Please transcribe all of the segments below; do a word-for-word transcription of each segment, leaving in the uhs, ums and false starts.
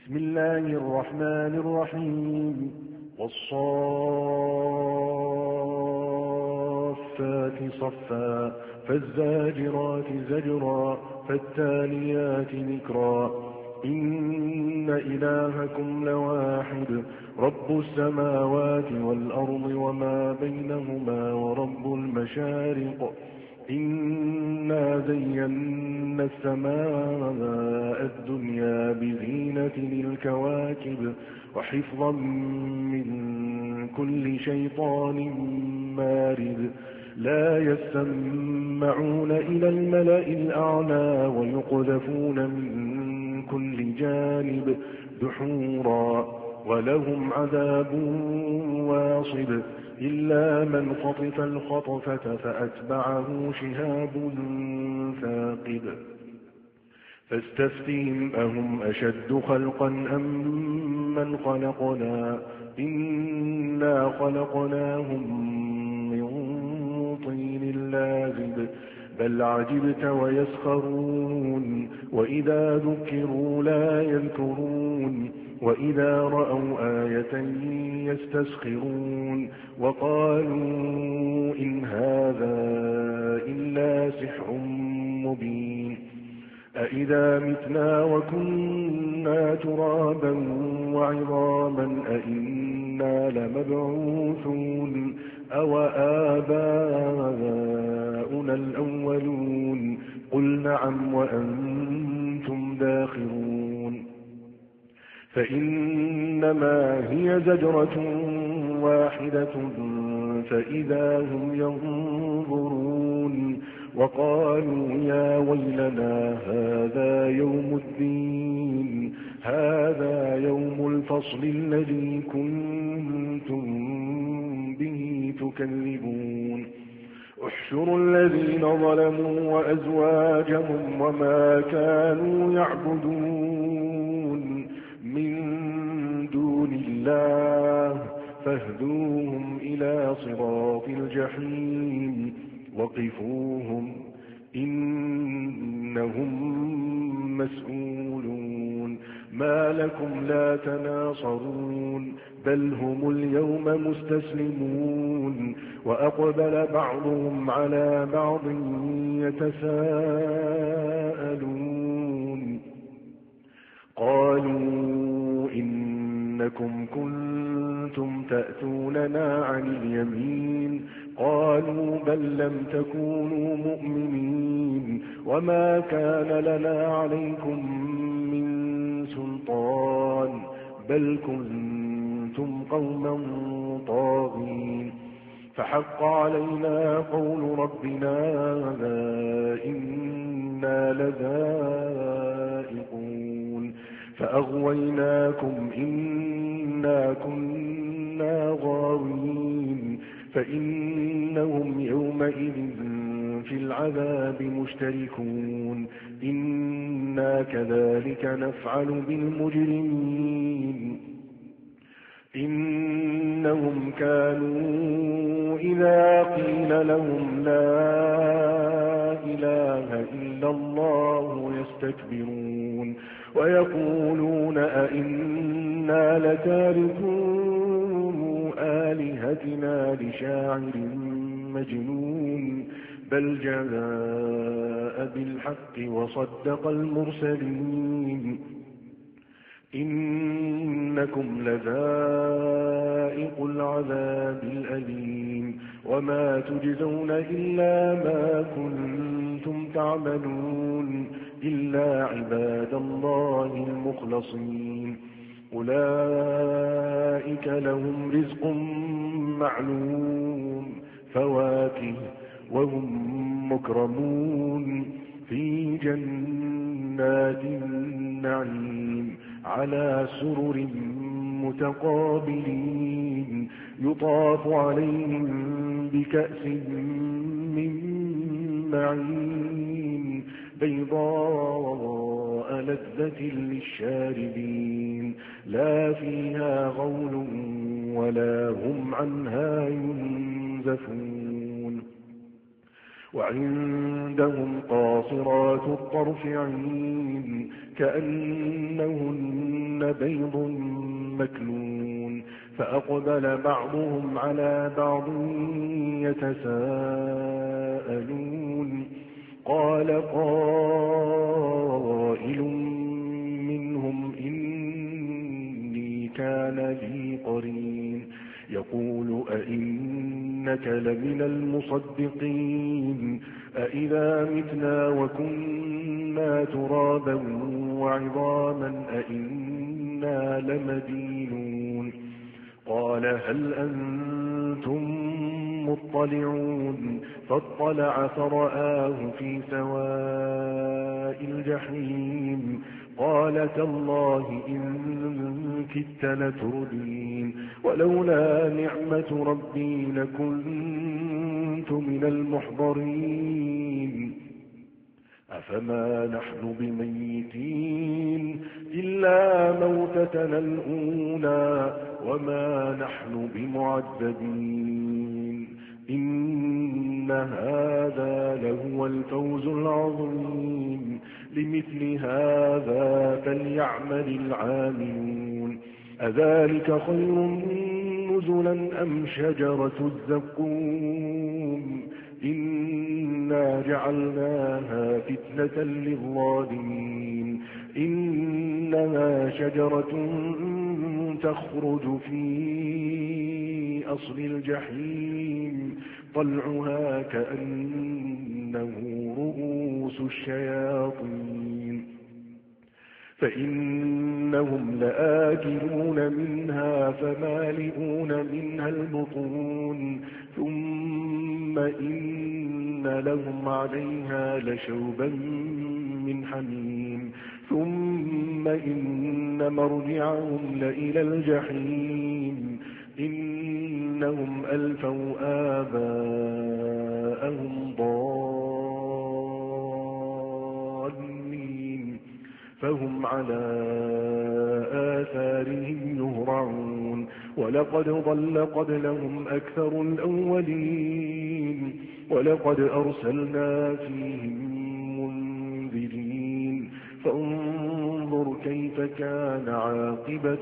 بسم الله الرحمن الرحيم والصافات صفا فالزاجرات زجرا فالتاليات ذكرا إن إلهكم لواحد رب السماوات والأرض وما بينهما ورب المشارق إنا زينا السماء الدنيا بزينة للكواكب وحفظا من كل شيطان مارد لا يسمعون إلى الملأ الأعلى ويقذفون من كل جانب دحورا ولهم عذاب واصب إلا من خطف الخطفة فأتبعه شهاب ثاقب فاستفتهم أهم أشد خلقا أم من خلقنا إنا خلقناهم من طين لازب بل عجبت ويسخرون وإذا ذكروا لا يذكرون وإذا رأوا آية يستسخرون وقالوا إن هذا إلا سحر مبين أإذا متنا وكنا ترابا وعظاما أإنا لمبعوثون أو آباؤنا الأولون قل نعم وأنتم داخرون فإنما هي زجرة واحدة فإذا هم ينظرون وقالوا يا ويلنا هذا يوم الدين هذا يوم الفصل الذي كنتم به تكذبون احشروا الذين ظلموا وأزواجهم وما كانوا يعبدون من دون الله فاهدوهم إلى صراط الجحيم وقفوهم إنهم مسؤولون ما لكم لا تناصرون بل هم اليوم مستسلمون وأقبل بعضهم على بعض يتساءلون قالوا إنكم كنتم تأتوننا عن اليمين قالوا بل لم تكونوا مؤمنين وما كان لنا عليكم من سلطان بل كنتم قوما طاغين فحق علينا قول ربنا إنا لذائقون فأغويناكم إنا كنا غاوين فإنهم يومئذ في العذاب مشتركون إنا كذلك نفعل بالمجرمين إنهم كانوا إذا قيل لهم لا إله إلا الله يستكبرون ويقولون أئنا لتاركو آلهتنا لشاعر مجنون بل جاء بالحق وصدق المرسلين إنكم لذائق العذاب الأليم وما تجزون إلا ما كنتم تعملون إلا عباد الله المخلصين أولئك لهم رزق معلوم فواكه وهم مكرمون في جنات النعيم على سرر متقابلين يطاف عليهم بكأس من معين بيضاء لذة للشاربين لا فيها غول ولا هم عنها ينزفون وعندهم قاصرات الطرف عين كأنهن بيض مكنون فأقبل بعضهم على بعض يتساءلون قال قائل منهم إني كان لي قرين يقول أئنك لمن المصدقين أئذا متنا وكنا ترابا وعظاما أئنا لمدينون قال هل أنتم مطلعون فاطلع فرآه في سواء الجحيم قال تالله إن كدت لتردين ولولا نعمة ربي لكنت من المحضرين أفما نحن بميتين إلا موتتنا الأولى وما نحن بمعذبين إن هذا لهو الفوز العظيم لمثل هذا فليعمل العاملون أذلك خير نزلا أم شجرة الزقوم إنا جعلناها فتنة للظالمين إنها شجرة تخرج في أصل الجحيم طلعها كأنه رؤوس الشياطين فإنهم لآكلون منها فمالئون منها البطون ثم إن لهم عليها لشوبا من حميم ثم إن مرجعهم لإلى الجحيم إنهم ألفوا آباءهم ضالين فهم على آثارهم يهرعون ولقد ضل قبلهم أكثر الأولين ولقد أرسلنا فيهم منذرين فانظر كيف كان عاقبة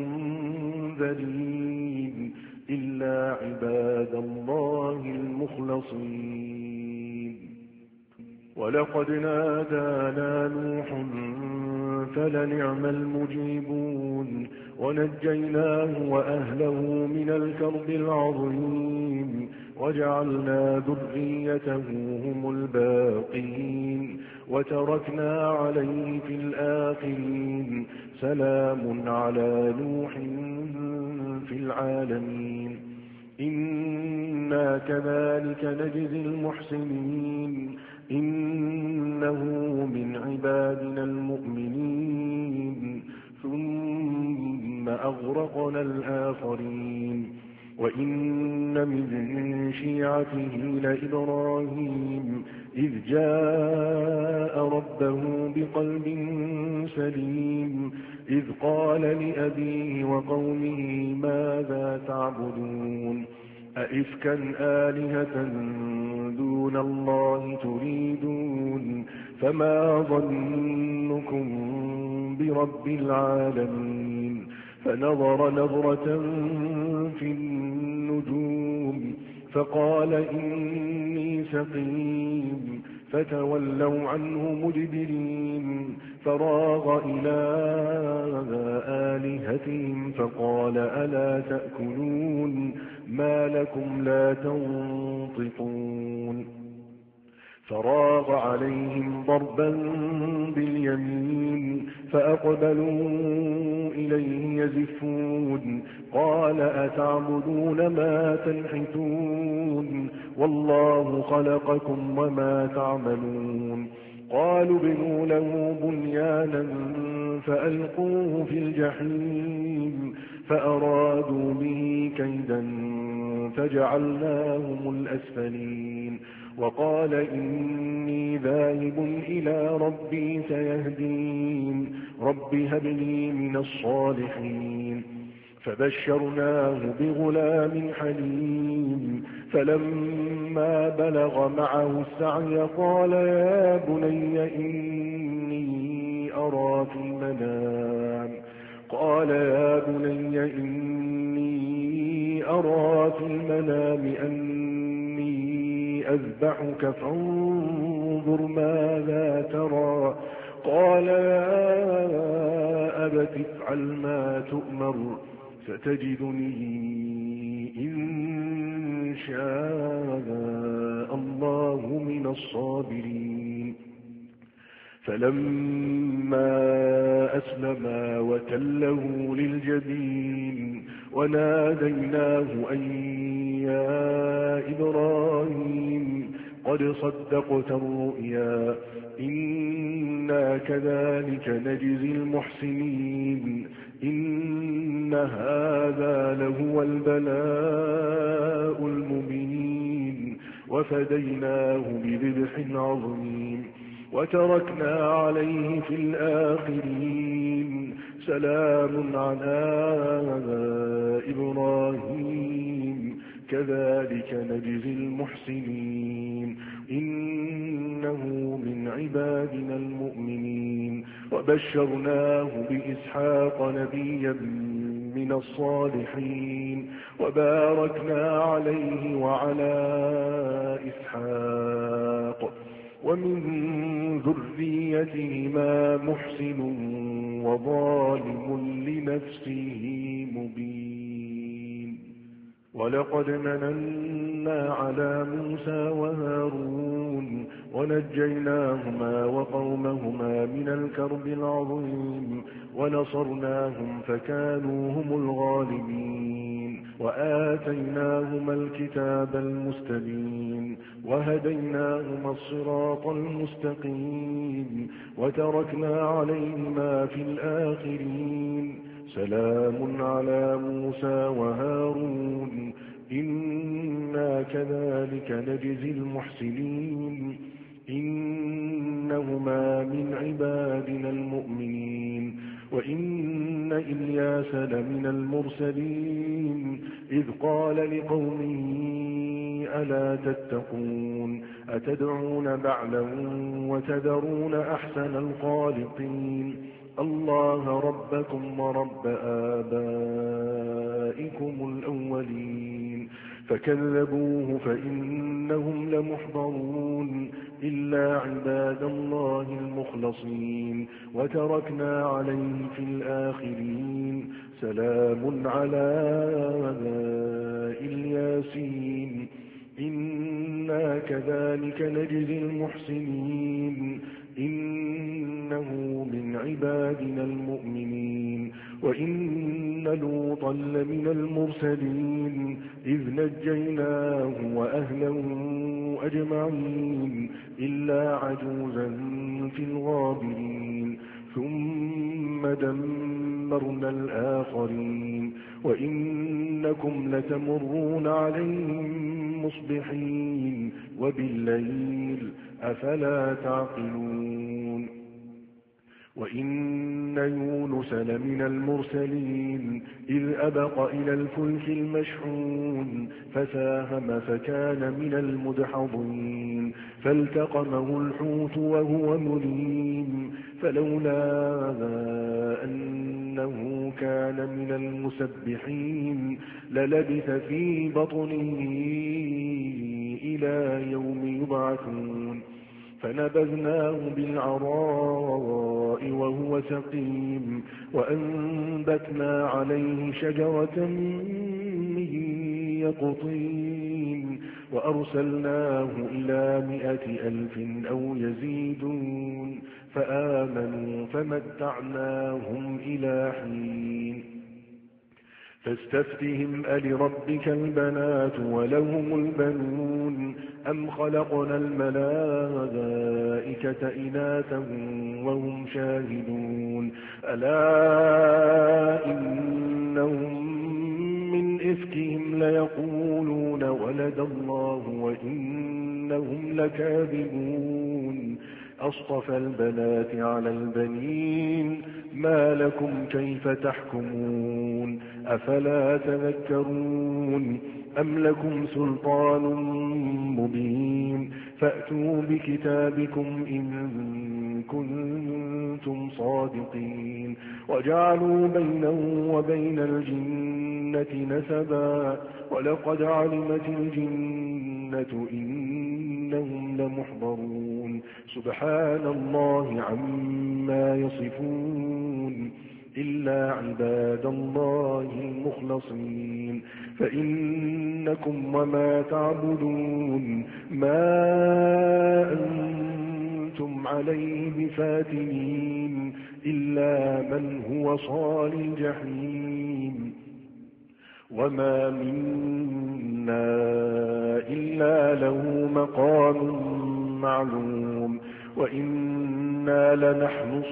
المنذرين إلا عباد الله المخلصين ولقد نادانا نوح فلنعم المجيبون ونجيناه وأهله من الكرب العظيم وجعلنا ذريته هم الباقين وتركنا عليه في الآخرين سلام على نوح في العالمين إنا كذلك نجزي المحسنين إنه من عبادنا المؤمنين ثم أغرقنا الآخرين وإن من شيعته لإبراهيم إذ جاء ربه بقلب سليم إذ قال لأبيه وقومه ماذا تعبدون أئفكا آلهة دون الله تريدون فما ظنكم برب العالمين فنظر نظرة في النجوم فقال إني سقيم فتولوا عنه مدبرين فراغ إلى آلهتهم فقال ألا تأكلون ما لكم لا تنطقون فراغ عليهم ضربا باليمين فأقبلوا إليه يزفون قال أتعبدون ما تنحتون والله خلقكم وما تعملون قالوا ابنوا له بنيانا فألقوه في الجحيم فأرادوا به كيدا فجعلناهم الأسفلين وقال إني ذاهب إلى ربي سيهدين رب هب لي من الصالحين فبشرناه بغلام حليم فلما بلغ معه السعي قال يا بني إني أرى في المنام قال يا بني إني أرى في المنام أني أذبحك فانظر ماذا ترى قال يا أبت افعل ما تؤمر ستجدني إن شاء الله من الصابرين فلما أسلما وتله للجبين وناديناه أن يا إبراهيم قد صدقت الرؤيا إنا كذلك نجزي المحسنين إن هذا لهو البلاء المبين وفديناه بذبح عظيم وتركنا عليه في الآخرين سلام على إبراهيم كذلك نجزي المحسنين إنه من عبادنا المؤمنين وبشرناه بإسحاق نبيا من الصالحين وباركنا عليه وعلى إسحاق ومن ذريتهما محسن وظالم لنفسه مبين ولقد مننا على موسى وهارون ونجيناهما وقومهما من الكرب العظيم ونصرناهم فكانوا هم الغالبين وآتيناهما الكتاب المستبين وهديناهما الصراط المستقيم وتركنا عليهما في الآخرين سلام على موسى وهارون إنا كذلك نجزي المحسنين إنهما من عبادنا المؤمنين وإن إلياس لمن المرسلين إذ قال لقومه ألا تتقون أتدعون بعلا وتذرون أحسن الخالقين الله ربكم ورب آبائكم الأولين فكذبوه فإنهم لمحضرون إلا عباد الله المخلصين وتركنا عليه في الآخرين سلام على الياسين إنا كذلك نجزي المحسنين إنه من عبادنا المؤمنين وإن لوطا لمن المرسلين إذ نجيناه وأهله أجمعين إلا عجوزا في الغابرين ثم دمرنا الآخرين وإنكم لتمرون عليهم مصبحين وبالليل أفلا تعقلون وإن يونس لمن المرسلين إذ أبق إلى الفلك المشحون فساهم فكان من المدحضين فالتقمه الحوت وهو مليم فلولا أنه كان من المسبحين للبث في بطنه إلى يوم يبعثون فنبذناه بالعراء وهو سقيم وأنبتنا عليه شجرة من يقطين وأرسلناه إلى مائة ألف أو يزيدون فآمنوا فمتعناهم إلى حين فاستفتهم ألربك البنات ولهم البنون أم خلقنا الملائكة إناثا وهم شاهدون ألا إنهم من إفكهم ليقولون ولد الله وإنهم لكاذبون أصطفى البنات على البنين ما لكم كيف تحكمون أفلا تذكرون أم لكم سلطان مبين فأتوا بكتابكم إن كنتم صادقين وجعلوا بينه وبين الجنة نسبا ولقد علمت الجنة إنهم لمحضرون سبحان الله عما يصفون إلا عباد الله المخلصين فإنكم وما تعبدون ما أنتم عليه بفاتنين إلا من هو صال الجحيم وما منا إلا له مقام معلوم وإنا لنحن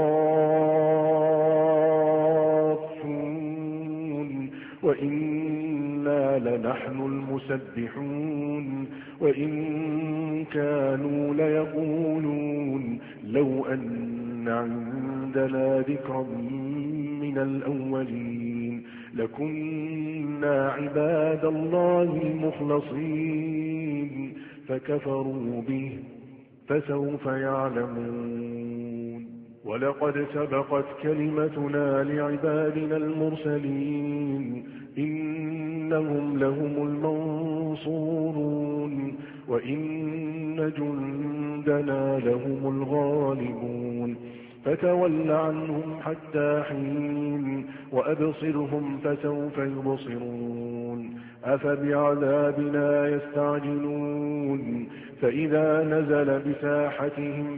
الصافون وإنا لنحن المسبحون وإن كانوا ليقولون لو أن عندنا ذكرا من الأولين لكنا عباد الله المخلصين فكفروا به فسوف يعلمون ولقد سبقت كلمتنا لعبادنا المرسلين إنهم لهم المنصورون وإن جندنا لهم الغالبون فتول عنهم حتى حين وأبصرهم فسوف يبصرون أفبعذابنا يستعجلون فإذا نزل بساحتهم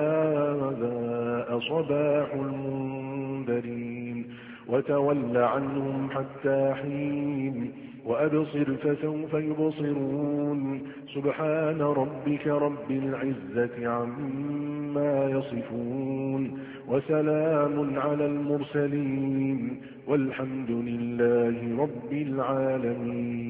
فساء صباح المنذرين وتول عنهم حتى حين وأبصر فسوف يبصرون سبحان ربك رب العزة عما يصفون وسلام على المرسلين والحمد لله رب العالمين.